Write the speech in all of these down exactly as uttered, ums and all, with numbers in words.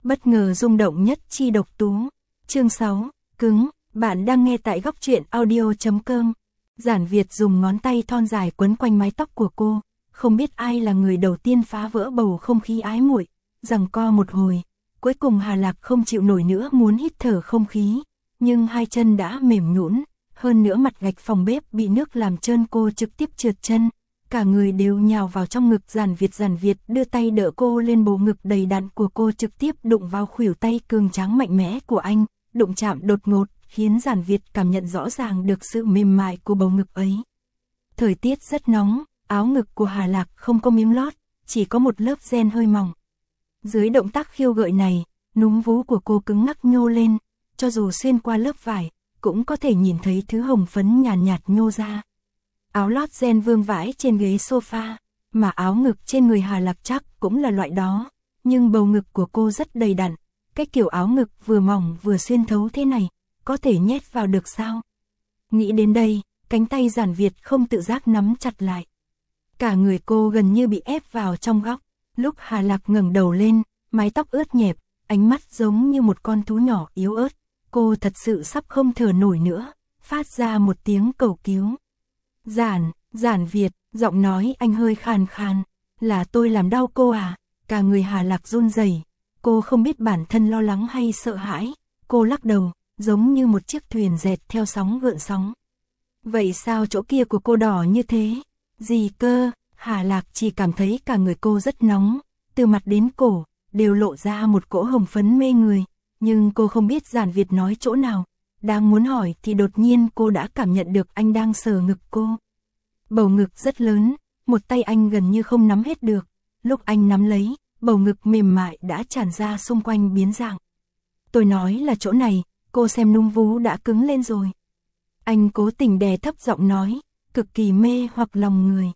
Bất ngờ rung động nhất chi độc tú. Chương sáu, cứng, bạn đang nghe tại góc truyện audio.com. Giản Việt dùng ngón tay thon dài quấn quanh mái tóc của cô, không biết ai là người đầu tiên phá vỡ bầu không khí ái muội, giằng co một hồi, cuối cùng Hà Lạc không chịu nổi nữa muốn hít thở không khí, nhưng hai chân đã mềm nhũn, hơn nữa mặt gạch phòng bếp bị nước làm trơn, cô trực tiếp trượt chân, cả người đều nhào vào trong ngực Giản Việt. Giản Việt đưa tay đỡ cô lên, bầu ngực đầy đặn của cô trực tiếp đụng vào khuỷu tay cường tráng mạnh mẽ của anh, đụng chạm đột ngột, khiến Giản Việt cảm nhận rõ ràng được sự mềm mại của bầu ngực ấy. Thời tiết rất nóng, áo ngực của Hà Lạc không có miếng lót, chỉ có một lớp ren hơi mỏng. Dưới động tác khiêu gợi này, núm vú của cô cứng ngắc nhô lên, cho dù xuyên qua lớp vải, cũng có thể nhìn thấy thứ hồng phấn nhàn nhạt, nhạt nhô ra. Áo lót ren vương vãi trên ghế sofa, mà áo ngực trên người Hà Lạc chắc cũng là loại đó, nhưng bầu ngực của cô rất đầy đặn, cái kiểu áo ngực vừa mỏng vừa xuyên thấu thế này, có thể nhét vào được sao? Nghĩ đến đây, cánh tay Giản Việt không tự giác nắm chặt lại. Cả người cô gần như bị ép vào trong góc, lúc Hà Lạc ngẩng đầu lên, mái tóc ướt nhẹp, ánh mắt giống như một con thú nhỏ yếu ớt, cô thật sự sắp không thở nổi nữa, phát ra một tiếng cầu cứu. Giản, Giản Việt, giọng nói anh hơi khàn khàn, là tôi làm đau cô à? Cả người Hà Lạc run rẩy, cô không biết bản thân lo lắng hay sợ hãi, cô lắc đầu, giống như một chiếc thuyền dẹt theo sóng gợn sóng. Vậy sao chỗ kia của cô đỏ như thế? Gì cơ? Hà Lạc chỉ cảm thấy cả người cô rất nóng, từ mặt đến cổ, đều lộ ra một cỗ hồng phấn mê người, nhưng cô không biết Giản Việt nói chỗ nào. Đang muốn hỏi thì đột nhiên cô đã cảm nhận được anh đang sờ ngực cô. Bầu ngực rất lớn, một tay anh gần như không nắm hết được, lúc anh nắm lấy, bầu ngực mềm mại đã tràn ra xung quanh biến dạng. Tôi nói là chỗ này, cô xem núm vú đã cứng lên rồi. Anh cố tình đè thấp giọng nói, cực kỳ mê hoặc lòng người.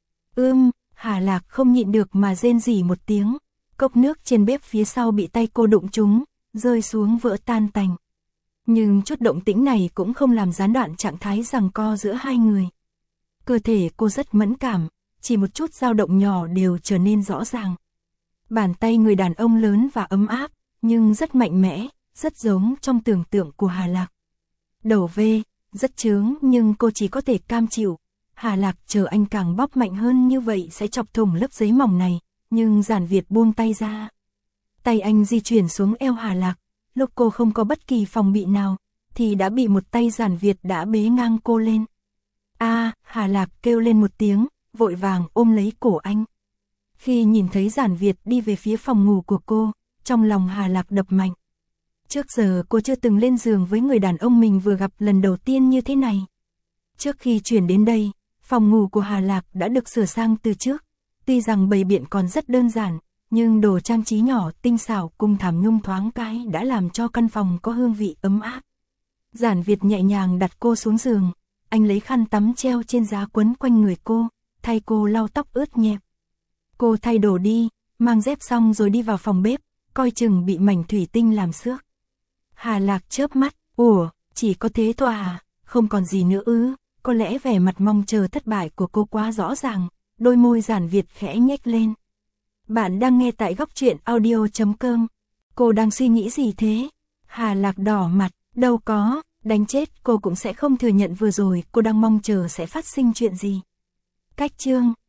Ưm, Hà Lạc không nhịn được mà rên rỉ một tiếng, cốc nước trên bếp phía sau bị tay cô đụng trúng, rơi xuống vỡ tan tành. Nhưng chút động tĩnh này cũng không làm gián đoạn trạng thái giằng co giữa hai người. Cơ thể cô rất mẫn cảm, chỉ một chút dao động nhỏ đều trở nên rõ ràng. Bàn tay người đàn ông lớn và ấm áp, nhưng rất mạnh mẽ, rất giống trong tưởng tượng của Hà Lạc. Đầu vê, rất chướng nhưng cô chỉ có thể cam chịu. Hà Lạc chờ anh càng bóp mạnh hơn như vậy sẽ chọc thủng lớp giấy mỏng này, nhưng Giản Việt buông tay ra. Tay anh di chuyển xuống eo Hà Lạc, lúc cô không có bất kỳ phòng bị nào, thì đã bị một tay Giản Việt đã bế ngang cô lên. A, Hà Lạc kêu lên một tiếng, vội vàng ôm lấy cổ anh. Khi nhìn thấy Giản Việt đi về phía phòng ngủ của cô, trong lòng Hà Lạc đập mạnh. Trước giờ cô chưa từng lên giường với người đàn ông mình vừa gặp lần đầu tiên như thế này. Trước khi chuyển đến đây, phòng ngủ của Hà Lạc đã được sửa sang từ trước, tuy rằng bày biện còn rất đơn giản, nhưng đồ trang trí nhỏ tinh xảo cùng thảm nhung thoáng cái đã làm cho căn phòng có hương vị ấm áp. Giản Việt nhẹ nhàng đặt cô xuống giường, anh lấy khăn tắm treo trên giá quấn quanh người cô, thay cô lau tóc ướt nhẹp. Cô thay đồ đi, mang dép xong rồi đi vào phòng bếp, coi chừng bị mảnh thủy tinh làm xước. Hà Lạc chớp mắt, ủa, chỉ có thế thôi à, không còn gì nữa ư? Có lẽ vẻ mặt mong chờ thất bại của cô quá rõ ràng, đôi môi Giản Việt khẽ nhếch lên. Bạn đang nghe tại góc truyện audio.com. Cô đang suy nghĩ gì thế? Hà Lạc đỏ mặt, đâu có, đánh chết cô cũng sẽ không thừa nhận vừa rồi cô đang mong chờ sẽ phát sinh chuyện gì. Cách chương